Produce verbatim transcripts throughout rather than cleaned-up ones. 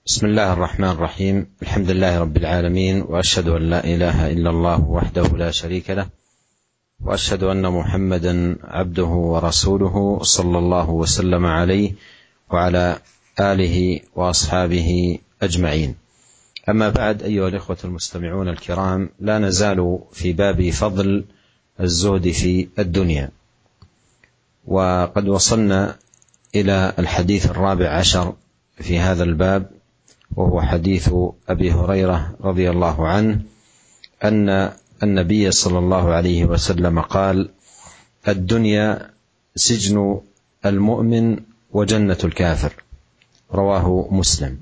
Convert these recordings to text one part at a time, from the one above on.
بسم الله الرحمن الرحيم. الحمد لله رب العالمين، وأشهد أن لا إله إلا الله وحده لا شريك له، وأشهد أن محمدا عبده ورسوله صلى الله وسلم عليه وعلى آله وأصحابه أجمعين. أما بعد، أيها الإخوة المستمعون الكرام، لا نزال في باب فضل الزهد في الدنيا، وقد وصلنا إلى الحديث الرابع عشر في هذا الباب، وهو حديث أبي هريرة رضي الله عنه أن النبي صلى الله عليه وسلم قال: الدنيا سجن المؤمن وجنة الكافر، رواه مسلم.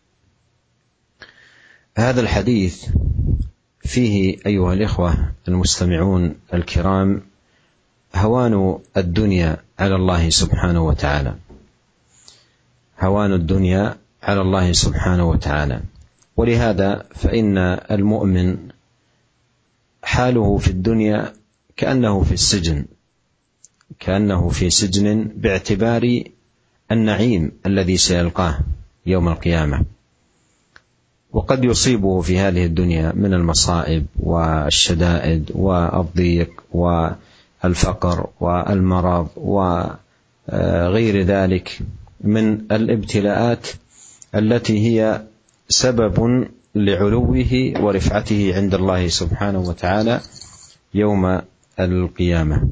هذا الحديث فيه أيها الإخوة المستمعون الكرام هوان الدنيا على الله سبحانه وتعالى، هوان الدنيا على الله سبحانه وتعالى. ولهذا فإن المؤمن حاله في الدنيا كأنه في السجن، كأنه في سجن باعتبار النعيم الذي سيلقاه يوم القيامة. وقد يصيبه في هذه الدنيا من المصائب والشدائد والضيق والفقر والمرض وغير ذلك من الابتلاءات التي هي سبب لعلوه ورفعته عند الله سبحانه وتعالى يوم القيامة.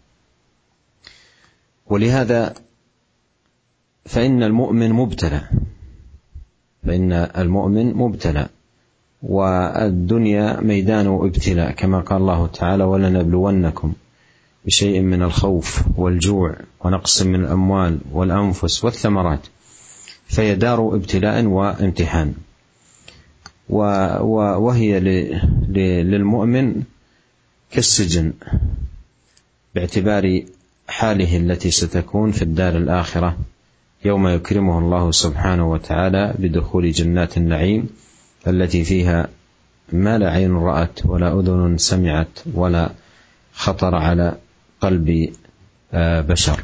ولهذا فإن المؤمن مبتلى، فإن المؤمن مبتلى، والدنيا ميدان ابتلاء، كما قال الله تعالى: ولنبلونكم بشيء من الخوف والجوع ونقص من الأموال والأنفس والثمرات. فهي دار ابتلاء وامتحان، وهي للمؤمن كالسجن باعتبار حاله التي ستكون في الدار الآخرة يوم يكرمه الله سبحانه وتعالى بدخول جنات النعيم التي فيها ما لا عين رأت ولا أذن سمعت ولا خطر على قلب بشر.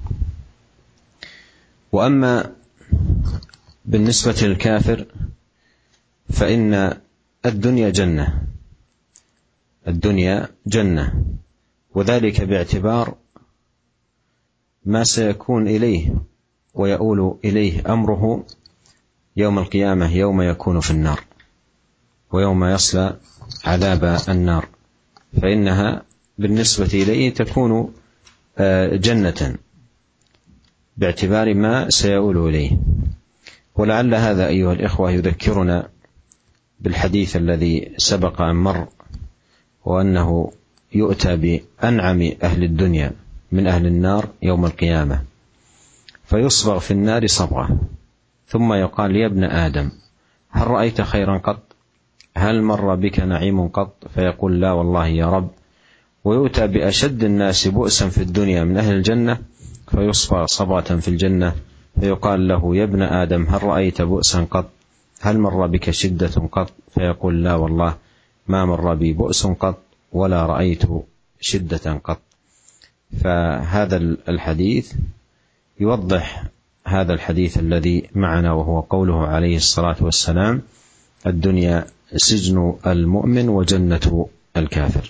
وأما بالنسبة للكافر فإن الدنيا جنة، الدنيا جنة، وذلك باعتبار ما سيكون إليه ويؤول إليه أمره يوم القيامة، يوم يكون في النار ويوم يصلى عذاب النار، فإنها بالنسبة إليه تكون جنة باعتبار ما سيؤول إليه. ولعل هذا أيها الإخوة يذكرنا بالحديث الذي سبق أن مر، وأنه يؤتى بأنعم أهل الدنيا من أهل النار يوم القيامة، فيصبغ في النار صبغة، ثم يقال: يا ابن آدم، هل رأيت خيرا قط؟ هل مر بك نعيم قط؟ فيقول: لا والله يا رب. ويؤتى بأشد الناس بؤسا في الدنيا من أهل الجنة، فيصبغ صبغة في الجنة، فيقال له: يا ابن آدم، هل رأيت بؤسا قط؟ هل مر بك شدة قط؟ فيقول: لا والله ما مر بي بؤس قط ولا رأيت شدة قط. فهذا الحديث يوضح هذا الحديث الذي معنا، وهو قوله عليه الصلاة والسلام: الدنيا سجن المؤمن وجنة الكافر.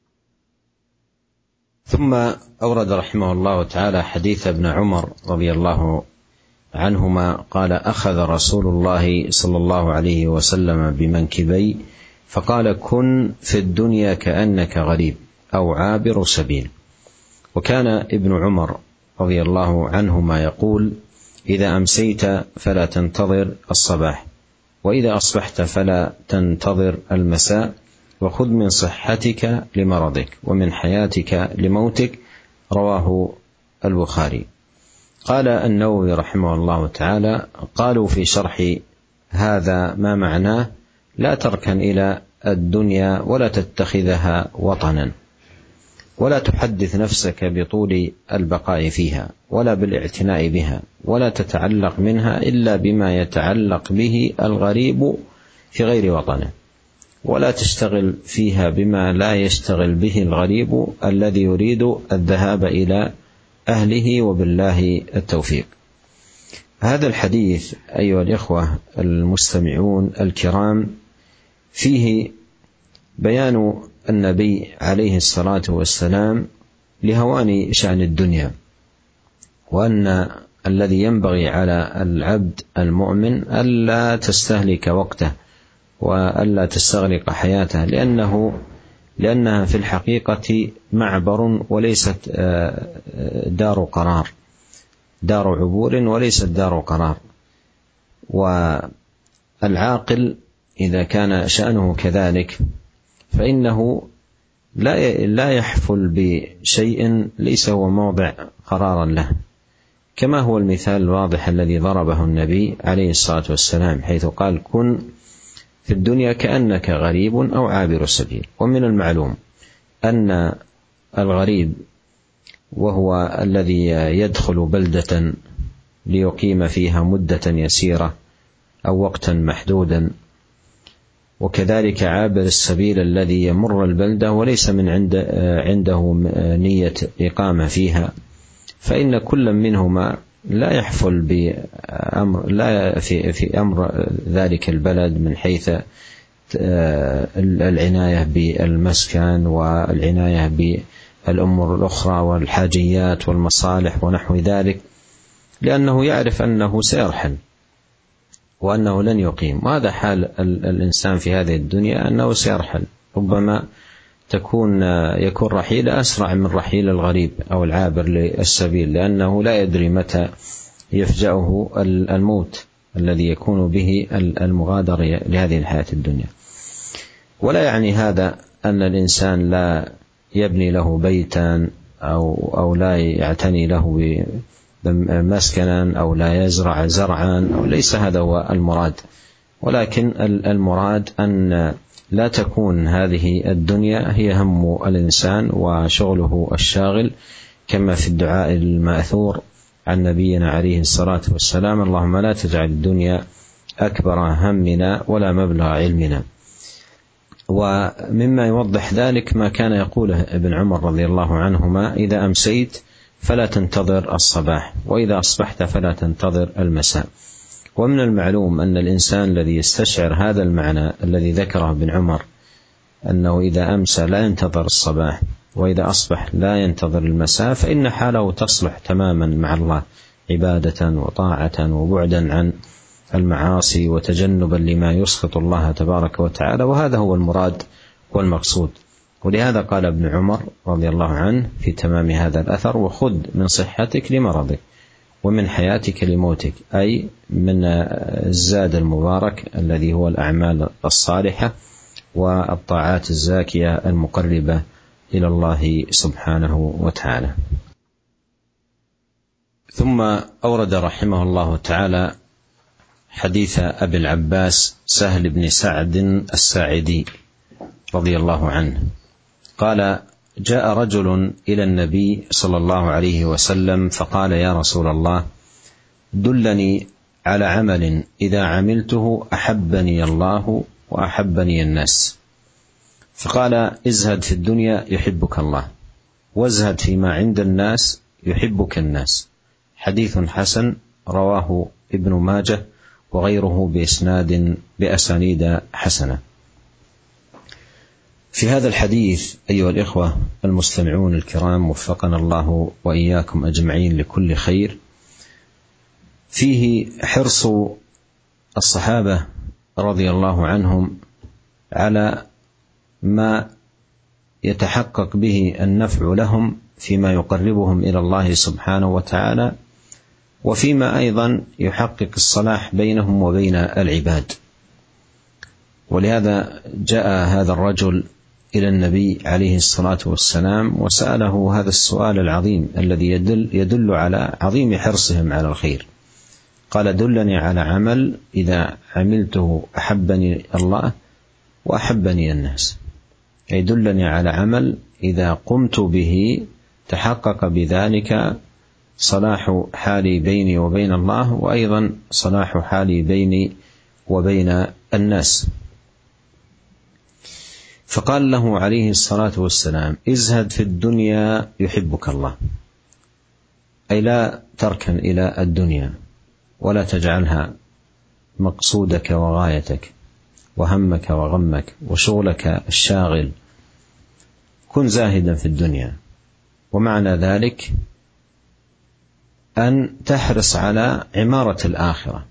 ثم أورد رحمه الله تعالى حديث ابن عمر رضي الله عنهما قال: أخذ رسول الله صلى الله عليه وسلم بمنكبي فقال: كن في الدنيا كأنك غريب أو عابر سبيل. وكان ابن عمر رضي الله عنهما يقول: إذا أمسيت فلا تنتظر الصباح، وإذا أصبحت فلا تنتظر المساء، وخذ من صحتك لمرضك ومن حياتك لموتك، رواه البخاري. قال النووي رحمه الله تعالى: قالوا في شرح هذا ما معناه: لا تركن إلى الدنيا ولا تتخذها وطنا، ولا تحدث نفسك بطول البقاء فيها ولا بالاعتناء بها، ولا تتعلق منها إلا بما يتعلق به الغريب في غير وطنه، ولا تشتغل فيها بما لا يشتغل به الغريب الذي يريد الذهاب إلى أهله، وبالله التوفيق. هذا الحديث أيها الإخوة المستمعون الكرام فيه بيان النبي عليه الصلاة والسلام لهوان شأن الدنيا، وأن الذي ينبغي على العبد المؤمن ألا تستهلك وقته وألا تستغرق حياته، لأنه لأنها في الحقيقة معبر وليست دار قرار، دار عبور وليست دار قرار. والعاقل إذا كان شأنه كذلك فإنه لا يحفل بشيء ليس هو موضع قرارا له، كما هو المثال الواضح الذي ضربه النبي عليه الصلاة والسلام، حيث قال: كن في الدنيا كأنك غريب أو عابر سبيل. ومن المعلوم أن الغريب وهو الذي يدخل بلدة ليقيم فيها مدة يسيرة أو وقتا محدودا، وكذلك عابر السبيل الذي يمر البلدة وليس من عند عنده نية إقامة فيها، فإن كل منهما لا يحفل بأمر لا في في أمر ذلك البلد من حيث العناية بالمسكن والعناية بالأمور الأخرى والحاجيات والمصالح ونحو ذلك، لأنه يعرف أنه سيرحل وأنه لن يقيم. وهذا حال الإنسان في هذه الدنيا، أنه سيرحل، ربما تكون يكون رحيل أسرع من رحيل الغريب أو العابر للسبيل، لأنه لا يدري متى يفجأه الموت الذي يكون به المغادر لهذه الحياة الدنيا. ولا يعني هذا أن الإنسان لا يبني له بيتا أو, أو لا يعتني له مسكنا أو لا يزرع زرعا، أو ليس هذا هو المراد، ولكن المراد أن لا تكون هذه الدنيا هي هم الإنسان وشغله الشاغل، كما في الدعاء المأثور عن نبينا عليه الصلاة والسلام: اللهم لا تجعل الدنيا أكبر همنا ولا مبلغ علمنا. ومما يوضح ذلك ما كان يقوله ابن عمر رضي الله عنهما: إذا أمسيت فلا تنتظر الصباح، وإذا أصبحت فلا تنتظر المساء. ومن المعلوم أن الإنسان الذي يستشعر هذا المعنى الذي ذكره ابن عمر، أنه إذا أمسى لا ينتظر الصباح وإذا أصبح لا ينتظر المساء، فإن حاله تصلح تماما مع الله، عبادة وطاعة وبعدا عن المعاصي وتجنبا لما يسخط الله تبارك وتعالى. وهذا هو المراد والمقصود. ولهذا قال ابن عمر رضي الله عنه في تمام هذا الأثر: وخذ من صحتك لمرضك ومن حياتك لموتك، أي من الزاد المبارك الذي هو الأعمال الصالحة والطاعات الزاكية المقربة إلى الله سبحانه وتعالى. ثم أورد رحمه الله تعالى حديث أبي العباس سهل بن سعد الساعدي رضي الله عنه قال: جاء رجل إلى النبي صلى الله عليه وسلم فقال: يا رسول الله، دلني على عمل إذا عملته أحبني الله وأحبني الناس. فقال: ازهد في الدنيا يحبك الله، وازهد فيما عند الناس يحبك الناس. حديث حسن رواه ابن ماجه وغيره بإسناد بأسانيد حسنة. في هذا الحديث أيها الإخوة المستمعون الكرام، وفقنا الله وإياكم أجمعين لكل خير، فيه حرص الصحابة رضي الله عنهم على ما يتحقق به النفع لهم فيما يقربهم إلى الله سبحانه وتعالى، وفيما أيضا يحقق الصلاح بينهم وبين العباد. ولهذا جاء هذا الرجل إلى النبي عليه الصلاة والسلام وسأله هذا السؤال العظيم الذي يدل, يدل على عظيم حرصهم على الخير. قال: دلني على عمل إذا عملته أحبني الله وأحبني الناس، أي دلني على عمل إذا قمت به تحقق بذلك صلاح حالي بيني وبين الله، وأيضا صلاح حالي بيني وبين الناس. فقال له عليه الصلاة والسلام: ازهد في الدنيا يحبك الله، أي لا تركن إلى الدنيا، ولا تجعلها مقصودك وغايتك وهمك وغمك وشغلك الشاغل. كن زاهدا في الدنيا، ومعنى ذلك أن تحرص على عمارة الآخرة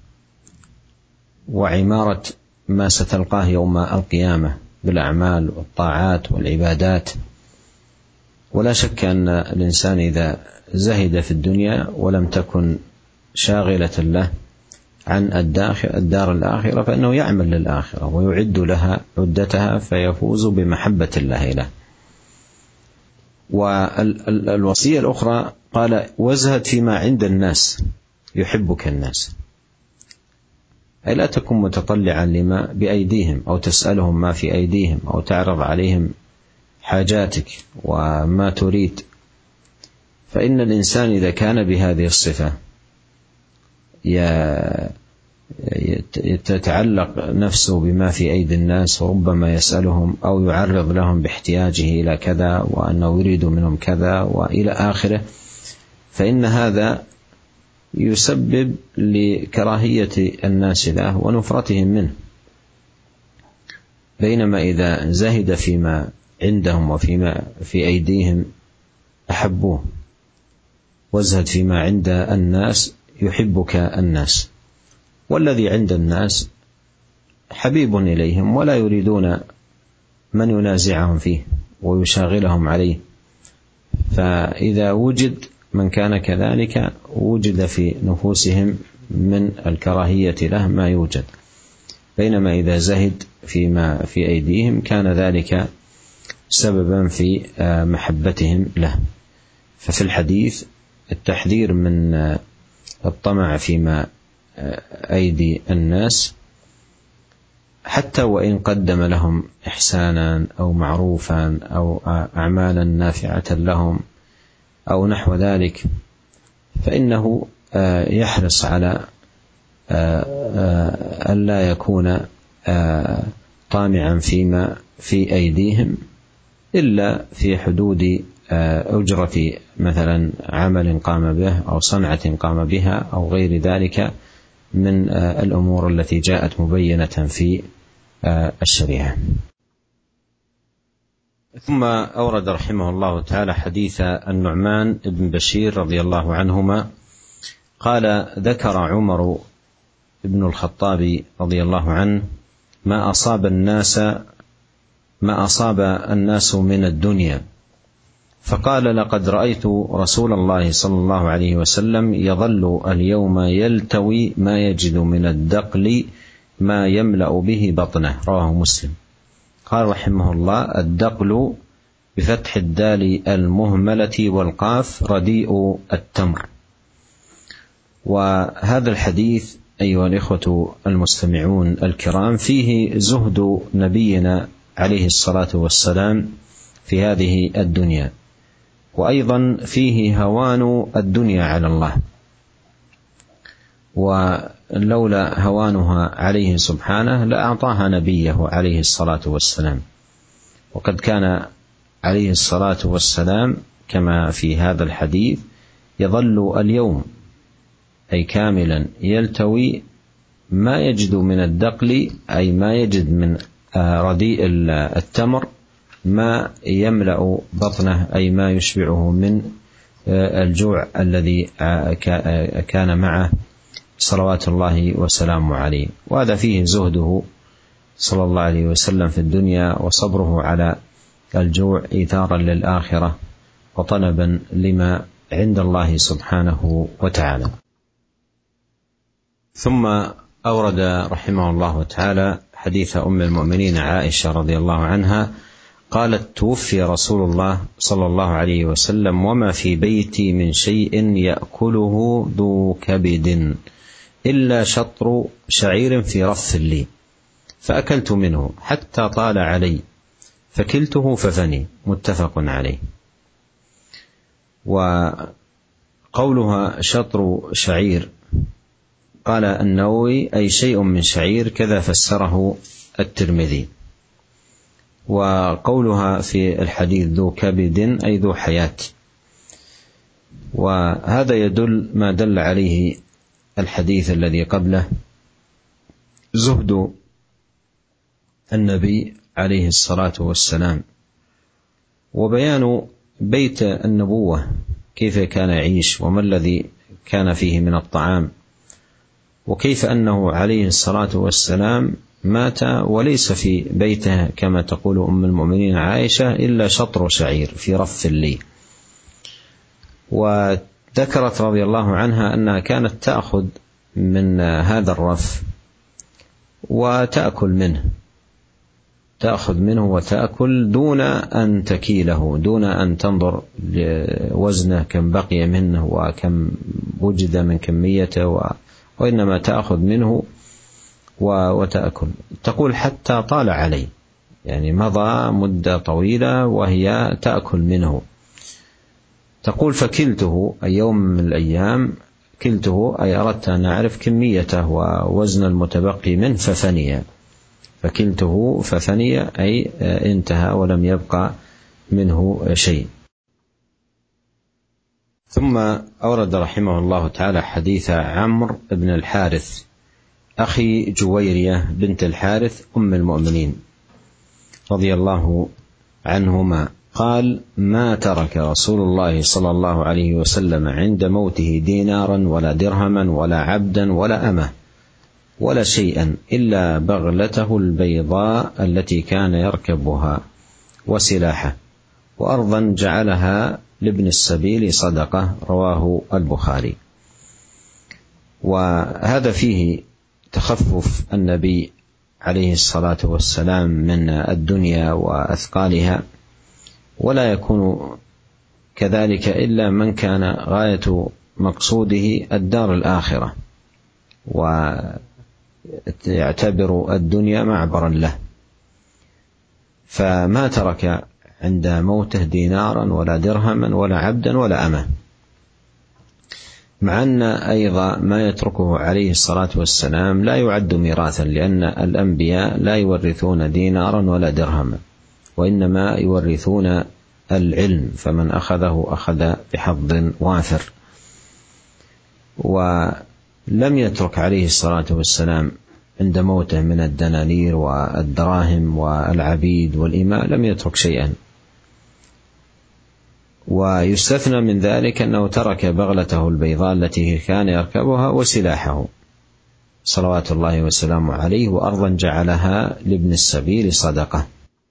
وعمارة ما ستلقاه يوم القيامة بالأعمال والطاعات والعبادات. ولا شك أن الإنسان إذا زهد في الدنيا ولم تكن شاغلة له عن الدار الآخرة فإنه يعمل للآخرة ويعد لها عدتها فيفوز بمحبة الله له. والوصية الأخرى قال وازهد فيما عند الناس يحبك الناس، أي لا تكن متطلعا لما بأيديهم أو تسألهم ما في أيديهم أو تعرض عليهم حاجاتك وما تريد. فإن الإنسان إذا كان بهذه الصفة تتعلق نفسه بما في أيدي الناس وربما يسألهم أو يعرض لهم باحتياجه إلى كذا وأنه يريد منهم كذا وإلى آخره، فإن هذا يسبب لكراهية الناس له ونفرتهم منه. بينما إذا زهد فيما عندهم وفيما في أيديهم أحبوه. وازهد فيما عند الناس يحبك الناس، والذي عند الناس حبيب إليهم ولا يريدون من ينازعهم فيه ويشاغلهم عليه. فإذا وجد من كان كذلك وجد في نفوسهم من الكراهية له ما يوجد. بينما إذا زهد فيما في أيديهم كان ذلك سببا في محبتهم له. ففي الحديث التحذير من الطمع فيما أيدي الناس حتى وإن قدم لهم إحسانا أو معروفا أو أعمالا نافعة لهم أو نحو ذلك، فإنه يحرص على أن لا يكون طامعا فيما في أيديهم إلا في حدود أجرة مثلا عمل قام به أو صنعة قام بها أو غير ذلك من الأمور التي جاءت مبينة في الشريعة. ثم أورد رحمه الله تعالى حديث النعمان بن بشير رضي الله عنهما قال ذكر عمر بن الخطاب رضي الله عنه ما أصاب الناس ما أصاب الناس من الدنيا، فقال لقد رأيت رسول الله صلى الله عليه وسلم يظل اليوم يلتوي ما يجد من الدقل ما يملأ به بطنه، رواه مسلم. قال رحمه الله الدقل بفتح الدال المهملة والقاف رديء التمر. وهذا الحديث أيها الإخوة المستمعون الكرام فيه زهد نبينا عليه الصلاة والسلام في هذه الدنيا، وأيضا فيه هوان الدنيا على الله، ولولا هوانها عليه سبحانه لأعطاها نبيه عليه الصلاة والسلام. وقد كان عليه الصلاة والسلام كما في هذا الحديث يظل اليوم أي كاملا يلتوي ما يجد من الدقل أي ما يجد من رديء التمر ما يملأ بطنه أي ما يشبعه من الجوع الذي كان معه صلوات الله وسلامه عليه. وهذا فيه زهده صلى الله عليه وسلم في الدنيا وصبره على الجوع إيثارا للآخرة وطلبا لما عند الله سبحانه وتعالى. ثم أورد رحمه الله تعالى حديث أم المؤمنين عائشة رضي الله عنها قالت توفي رسول الله صلى الله عليه وسلم وما في بيتي من شيء يأكله ذو كبد إلا شطر شعير في رف لي، فأكلت منه حتى طال علي فكلته ففني، متفق عليه. وقولها شطر شعير قال النووي أي شيء من شعير، كذا فسره الترمذي. وقولها في الحديث ذو كبد أي ذو حياة، وهذا يدل ما دل عليه الحديث الذي قبله زهد النبي عليه الصلاة والسلام، وبيان بيت النبوة كيف كان يعيش وما الذي كان فيه من الطعام، وكيف أنه عليه الصلاة والسلام مات وليس في بيته كما تقول أم المؤمنين عائشة إلا شطر شعير في رف لي. وذكرت رضي الله عنها أنها كانت تأخذ من هذا الرف وتأكل منه تأخذ منه وتأكل دون أن تكيله، دون أن تنظر لوزنه كم بقي منه وكم وجد من كميته، وإنما تأخذ منه وتأكل. تقول حتى طال علي، يعني مضى مدة طويلة وهي تأكل منه. تقول فكلته أي يوم من الأيام، كلته أي أردت أن أعرف كميته ووزن المتبقي منه ففني، فكلته ففني أي انتهى ولم يبقى منه شيء. ثم أورد رحمه الله تعالى حديث عمرو بن الحارث أخي جويرية بنت الحارث أم المؤمنين رضي الله عنهما قال: ما ترك رسول الله صلى الله عليه وسلم عند موته دينارا ولا درهما ولا عبدا ولا أمة ولا شيئا إلا بغلته البيضاء التي كان يركبها وسلاحه، وأرضا جعلها لابن السبيل صدقة. رواه البخاري. وهذا فيه تخفف النبي عليه الصلاة والسلام من الدنيا وأثقالها، ولا يكون كذلك إلا من كان غاية مقصوده الدار الآخرة ويعتبر الدنيا معبرا له، فما ترك عند موته دينارا ولا درهما ولا عبدا ولا أمة، مع أن أيضا ما يتركه عليه الصلاة والسلام لا يعد ميراثا، لأن الأنبياء لا يورثون دينارا ولا درهما، وإنما يورثون العلم، فمن أخذه أخذ بحظ وافر. ولم يترك عليه الصلاة والسلام عند موته من الدنانير والدراهم والعبيد والإماء، لم يترك شيئا. ويستثنى من ذلك أنه ترك بغلته البيضاء التي كان يركبها وسلاحه صلوات الله وسلامه عليه، وأرضا جعلها لابن السبيل صدقة.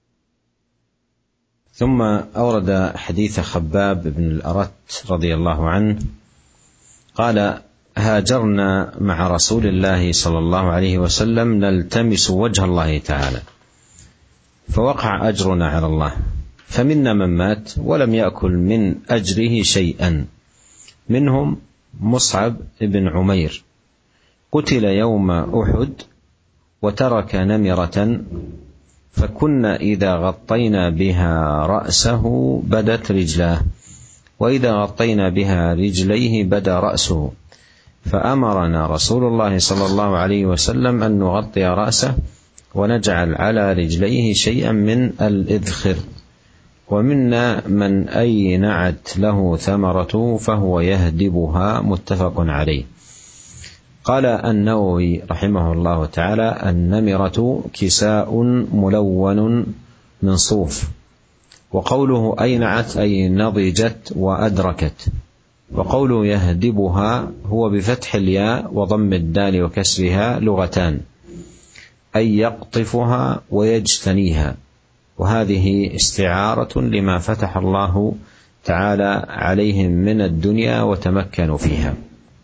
ثم أورد حديث خباب بن الأرت رضي الله عنه قال: هاجرنا مع رسول الله صلى الله عليه وسلم نلتمس وجه الله تعالى، فوقع أجرنا على الله، فمنا من مات ولم يأكل من أجره شيئا، منهم مصعب بن عمير قتل يوم أحد وترك نمرة، فكنا إذا غطينا بها رأسه بدت رجلاه، وإذا غطينا بها رجليه بدا رأسه، فأمرنا رسول الله صلى الله عليه وسلم أن نغطي رأسه ونجعل على رجليه شيئا من الإذخر، ومنا من أينعت له ثمرة فهو يهدبها. متفق عليه. قال النووي رحمه الله تعالى: النمرة كساء ملون من صوف. وقوله أينعت أي نضجت وأدركت، وقوله يهدبها هو بفتح الياء وضم الدال وكسرها لغتان، أي يقطفها ويجتنيها، وهذه استعارة لما فتح الله تعالى عليهم من الدنيا وتمكنوا فيها.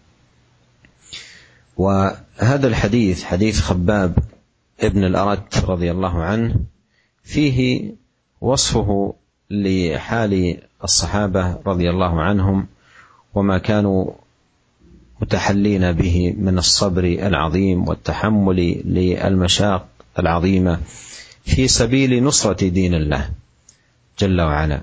وهذا الحديث حديث خباب ابن الأرت رضي الله عنه فيه وصفه لحال الصحابة رضي الله عنهم وما كانوا متحلين به من الصبر العظيم والتحمل للمشاق العظيمة في سبيل نصرة دين الله جل وعلا،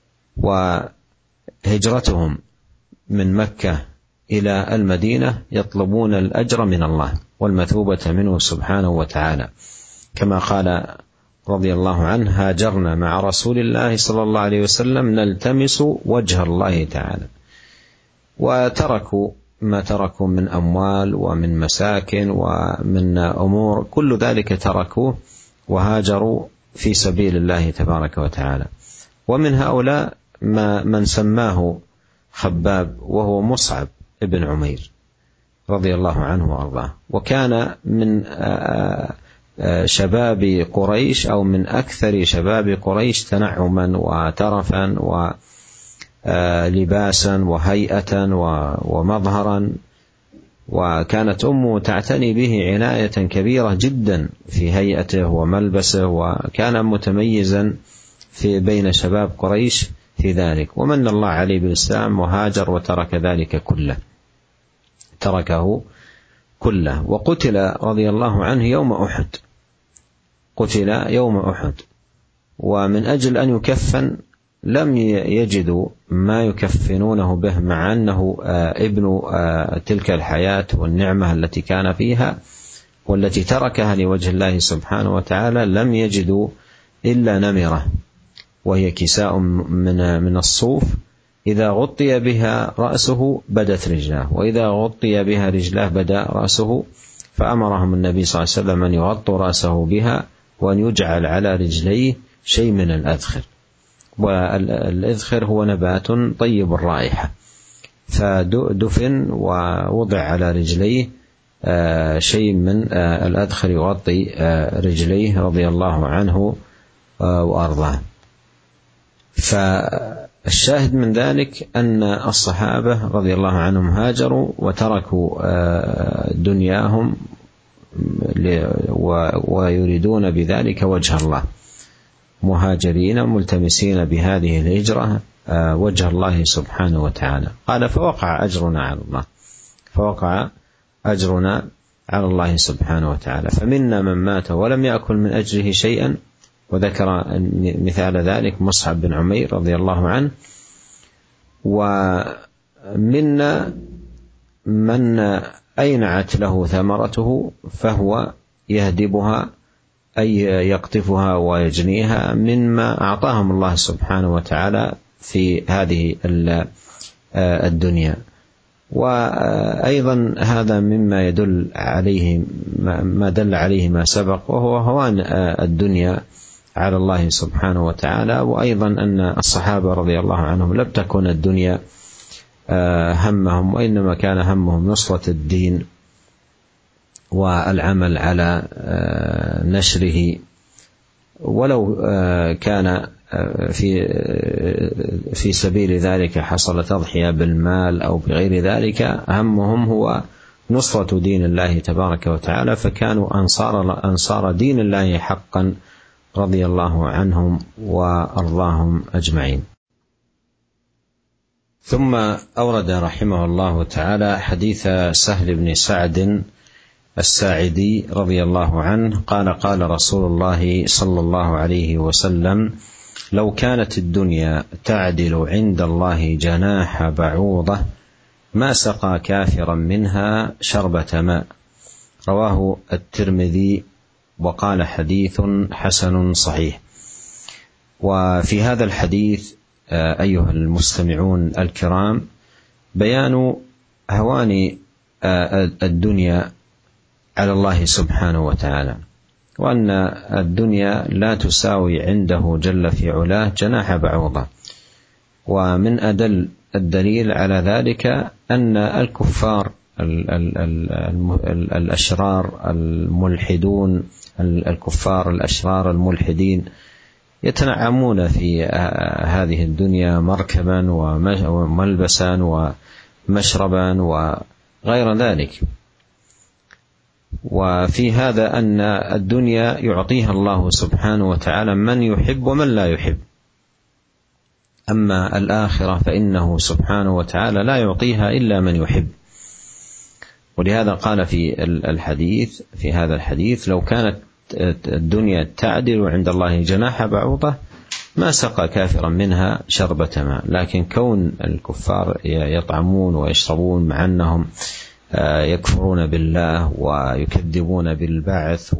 وهجرتهم من مكة إلى المدينة يطلبون الأجر من الله والمثوبة منه سبحانه وتعالى، كما قال رضي الله عنه: هاجرنا مع رسول الله صلى الله عليه وسلم نلتمس وجه الله تعالى. وتركوا ما تركوا من أموال ومن مساكن ومن أمور، كل ذلك تركوه وهاجروا في سبيل الله تبارك وتعالى. ومن هؤلاء ما من سماه خباب، وهو مصعب ابن عمير رضي الله عنه وأرضاه، وكان من شباب قريش أو من أكثر شباب قريش تنعما وترفا ولباسا وهيئة ومظهرا، وكانت أمه تعتني به عناية كبيرة جدا في هيئته وملبسه، وكان متميزا في بين شباب قريش في ذلك. ومن الله عليه بالإسلام وهاجر وترك ذلك كله، تركه كله. وقتل رضي الله عنه يوم أحد، قتل يوم أحد، ومن أجل أن يكفن لم يجدوا ما يكفنونه به، مع أنه ابن تلك الحياة والنعمة التي كان فيها والتي تركها لوجه الله سبحانه وتعالى. لم يجدوا إلا نمرة، وهي كساء من من الصوف، إذا غطي بها رأسه بدت رجلاه، وإذا غطي بها رجلاه بدا رأسه. فأمرهم النبي صلى الله عليه وسلم أن يغطوا رأسه بها، وأن يجعل على رجليه شيء من الأذخر، والإذخر هو نبات طيب الرائحة، فدفن ووضع على رجليه شيء من الأذخر يغطي رجليه رضي الله عنه وأرضاه. فالشاهد من ذلك أن الصحابة رضي الله عنهم هاجروا وتركوا دنياهم ويريدون بذلك وجه الله، مهاجرين ملتمسين بهذه الهجرة وجه الله سبحانه وتعالى. قال فوقع أجرنا على الله، فوقع أجرنا على الله سبحانه وتعالى. فمنا من مات ولم يأكل من أجره شيئا، وذكر مثال ذلك مصعب بن عمير رضي الله عنه. ومنا من أينعت له ثمرته فهو يهدبها، أي يقطفها ويجنيها مما أعطاهم الله سبحانه وتعالى في هذه الدنيا. وأيضا هذا مما يدل عليه ما دل عليه ما سبق، وهو هوان الدنيا على الله سبحانه وتعالى. وأيضا أن الصحابة رضي الله عنهم لم تكن الدنيا همهم، وإنما كان همهم نصرة الدين والعمل على نشره، ولو كان في في سبيل ذلك حصل تضحية بالمال أو بغير ذلك، همهم هو نصرة دين الله تبارك وتعالى، فكانوا أنصار أنصار دين الله حقا رضي الله عنهم وأرضاهم أجمعين. ثم أورد رحمه الله تعالى حديث سهل بن سعد الساعدي رضي الله عنه قال قال رسول الله صلى الله عليه وسلم: لو كانت الدنيا تعدل عند الله جناح بعوضة ما سقى كافرا منها شربة ماء. رواه الترمذي وقال حديث حسن صحيح. وفي هذا الحديث أيها المستمعون الكرام بيان هوان الدنيا على الله سبحانه وتعالى، وأن الدنيا لا تساوي عنده جل في علاه جناح بعوضة. ومن أدل الدليل على ذلك أن الكفار الأشرار الملحدون الكفار الأشرار الملحدين يتنعمون في هذه الدنيا مركبا وملبسا ومشربا وغير ذلك. وفي هذا أن الدنيا يعطيها الله سبحانه وتعالى من يحب ومن لا يحب، أما الآخرة فإنه سبحانه وتعالى لا يعطيها إلا من يحب. ولهذا قال في الحديث في هذا الحديث: لو كانت الدنيا تعدل عند الله جناح بعوضة ما سقى كافرا منها شربة ماء. لكن كون الكفار يطعمون ويشربون مع أنهم يكفرون بالله ويكذبون بالبعث،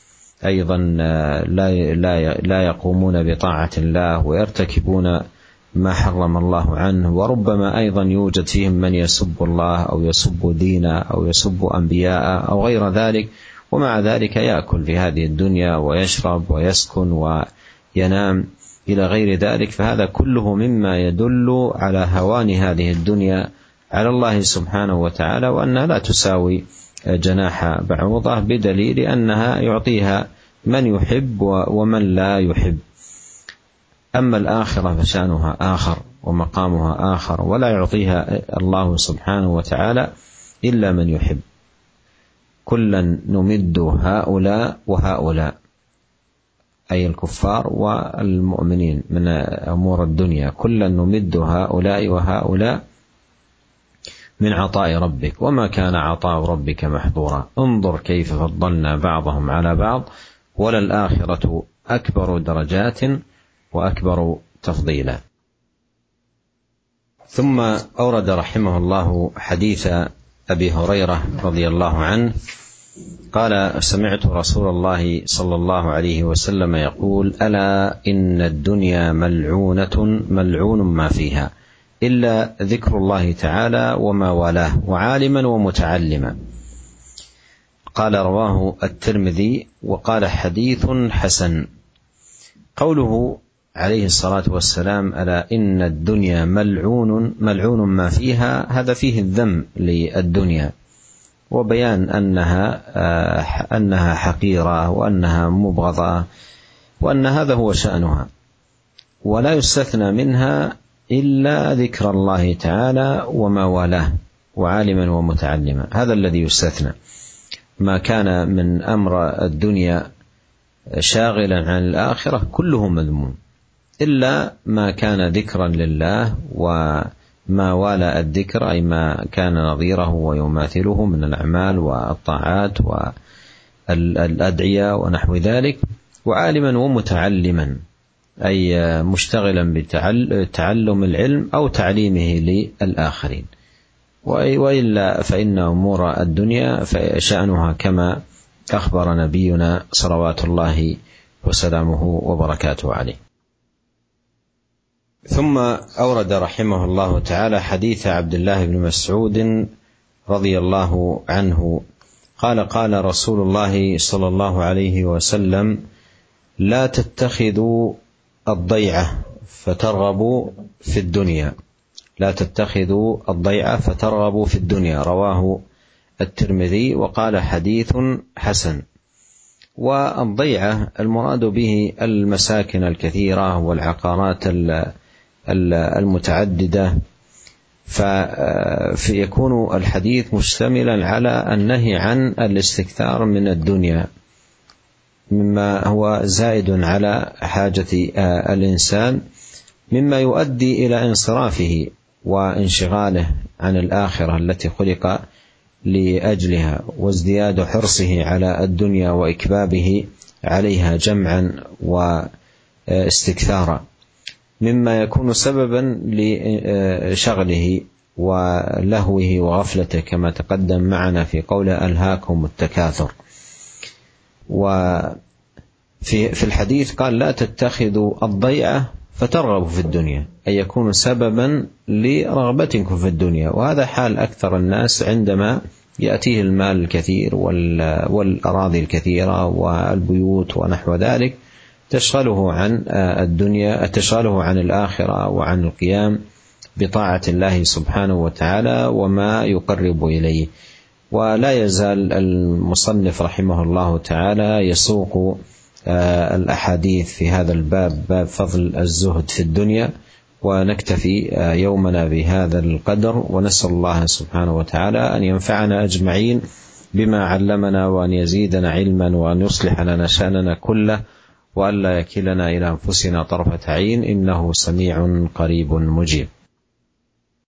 وأيضا لا لا يقومون بطاعة الله ويرتكبون ما حرم الله عنه، وربما أيضا يوجد فيهم من يسب الله أو يسب دينا أو يسب أنبياء أو غير ذلك، ومع ذلك يأكل في هذه الدنيا ويشرب ويسكن وينام إلى غير ذلك. فهذا كله مما يدل على هوان هذه الدنيا على الله سبحانه وتعالى، وأنها لا تساوي جناح بعوضة، بدليل أنها يعطيها من يحب ومن لا يحب. أما الآخرة فشأنها آخر ومقامها آخر، ولا يعطيها الله سبحانه وتعالى إلا من يحب. كلا نمد هؤلاء وهؤلاء، أي الكفار والمؤمنين، من أمور الدنيا، كلا نمد هؤلاء وهؤلاء من عطاء ربك وما كان عطاء ربك محظورا. انظر كيف فضلنا بعضهم على بعض، وللآخرة أكبر درجات وأكبر تفضيلا. ثم أورد رحمه الله حديث أبي هريرة رضي الله عنه قال: سمعت رسول الله صلى الله عليه وسلم يقول: ألا إن الدنيا ملعونة ملعون ما فيها إلا ذكر الله تعالى وما والاه وعالما ومتعلما. قال: رواه الترمذي وقال: حديث حسن. قوله عليه الصلاة والسلام: ألا إن الدنيا ملعون ملعون ما فيها، هذا فيه الذم للدنيا وبيان أنها أنها حقيرة وأنها مبغضة وأن هذا هو شأنها، ولا يستثنى منها إلا ذكر الله تعالى وما والاه وعالما ومتعلما. هذا الذي يستثنى. ما كان من أمر الدنيا شاغلا عن الآخرة كله مذموم، إلا ما كان ذكرا لله وما والى الذكر، أي ما كان نظيره ويماثله من الأعمال والطاعات والأدعية ونحو ذلك، وعالما ومتعلما، أي مشتغلا بتعلم العلم أو تعليمه للآخرين. وإلا فإن أمور الدنيا فشأنها كما أخبر نبينا صلوات الله وسلامه وبركاته عليه. ثم أورد رحمه الله تعالى حديث عبد الله بن مسعود رضي الله عنه قال: قال رسول الله صلى الله عليه وسلم: لا تتخذوا الضيعة فترغبوا في الدنيا لا تتخذوا الضيعة فترغبوا في الدنيا. رواه الترمذي وقال: حديث حسن. والضيعة المراد به المساكن الكثيرة والعقارات المتعددة، فيكون الحديث مشتملا على النهي عن الاستكثار من الدنيا مما هو زائد على حاجة الإنسان، مما يؤدي إلى انصرافه وانشغاله عن الآخرة التي خلق لأجلها، وازدياد حرصه على الدنيا وإكبابه عليها جمعا واستكثارا، مما يكون سببا لشغله ولهوه وغفلته، كما تقدم معنا في قوله: ألهاكم التكاثر. وفي في الحديث قال: لا تتخذوا الضيعة فترغبوا في الدنيا، أي يكون سببا لرغبتكم في الدنيا. وهذا حال أكثر الناس عندما يأتيه المال الكثير والأراضي الكثيرة والبيوت ونحو ذلك، تشغله عن الدنيا، تشغله عن الآخرة وعن القيام بطاعة الله سبحانه وتعالى وما يقرب إليه. ولا يزال المصنف رحمه الله تعالى يسوق الأحاديث في هذا الباب، باب فضل الزهد في الدنيا. ونكتفي يومنا بهذا القدر، ونسأل الله سبحانه وتعالى أن ينفعنا أجمعين بما علمنا، وأن يزيدنا علما، وأن يصلح لنا شأننا كله، وأن لا يكلنا إلى أنفسنا طرفة عين، إنه سميع قريب مجيب.